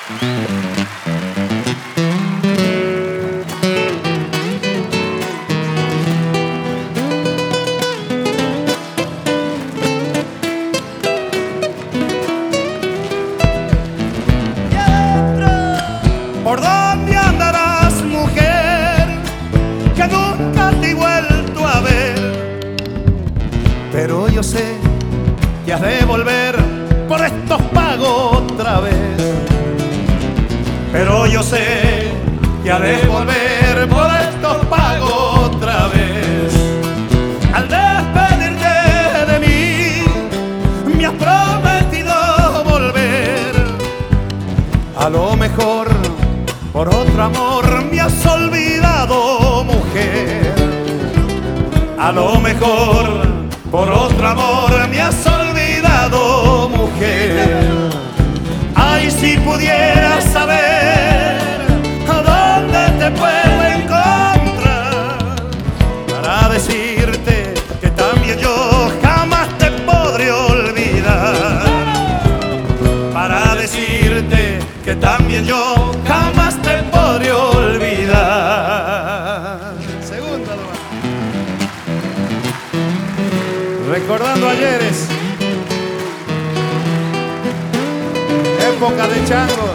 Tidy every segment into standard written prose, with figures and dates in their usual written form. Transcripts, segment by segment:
¿Por dónde andarás, mujer? Que nunca te he vuelto a ver. Pero yo sé que has de volver por estos pagos otra vez. Pero yo sé que has de volver por estos pagos otra vez. Al despedirte de mí, me has prometido volver. A lo mejor por otro amor me has olvidado, mujer. A lo mejor por otro amor me has olvidado, mujer. Ay, si pudieras saber a dónde te puedo encontrar para decirte que también yo jamás te podré olvidar. Para decirte que también yo jamás te podré olvidar. Segunda nomás. Recordando ayeres, época de chango.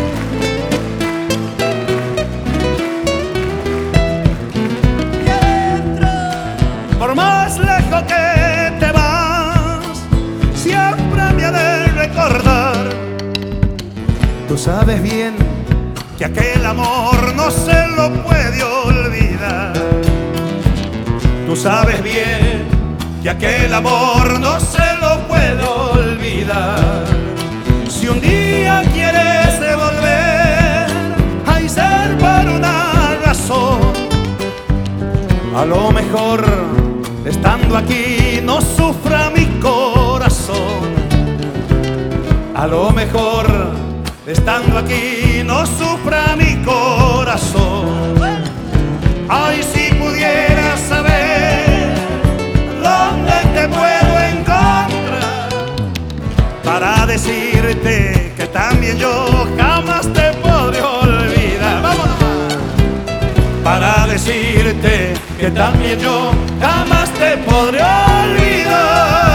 Por más lejos que te vas, siempre me ha de recordar. Tú sabes bien que aquel amor no se lo puede olvidar. Tú sabes bien que aquel amor no se lo puede olvidar. Si un día quieres devolver, hay ser por una razón. A lo mejor estando aquí no sufra mi corazón. A lo mejor estando aquí no sufra mi corazón. Ay, si pudieras saber dónde te puedo encontrar para decirte que también yo jamás te podré olvidar. ¡Vámonos! Para decirte que también yo jamás te podré olvidar.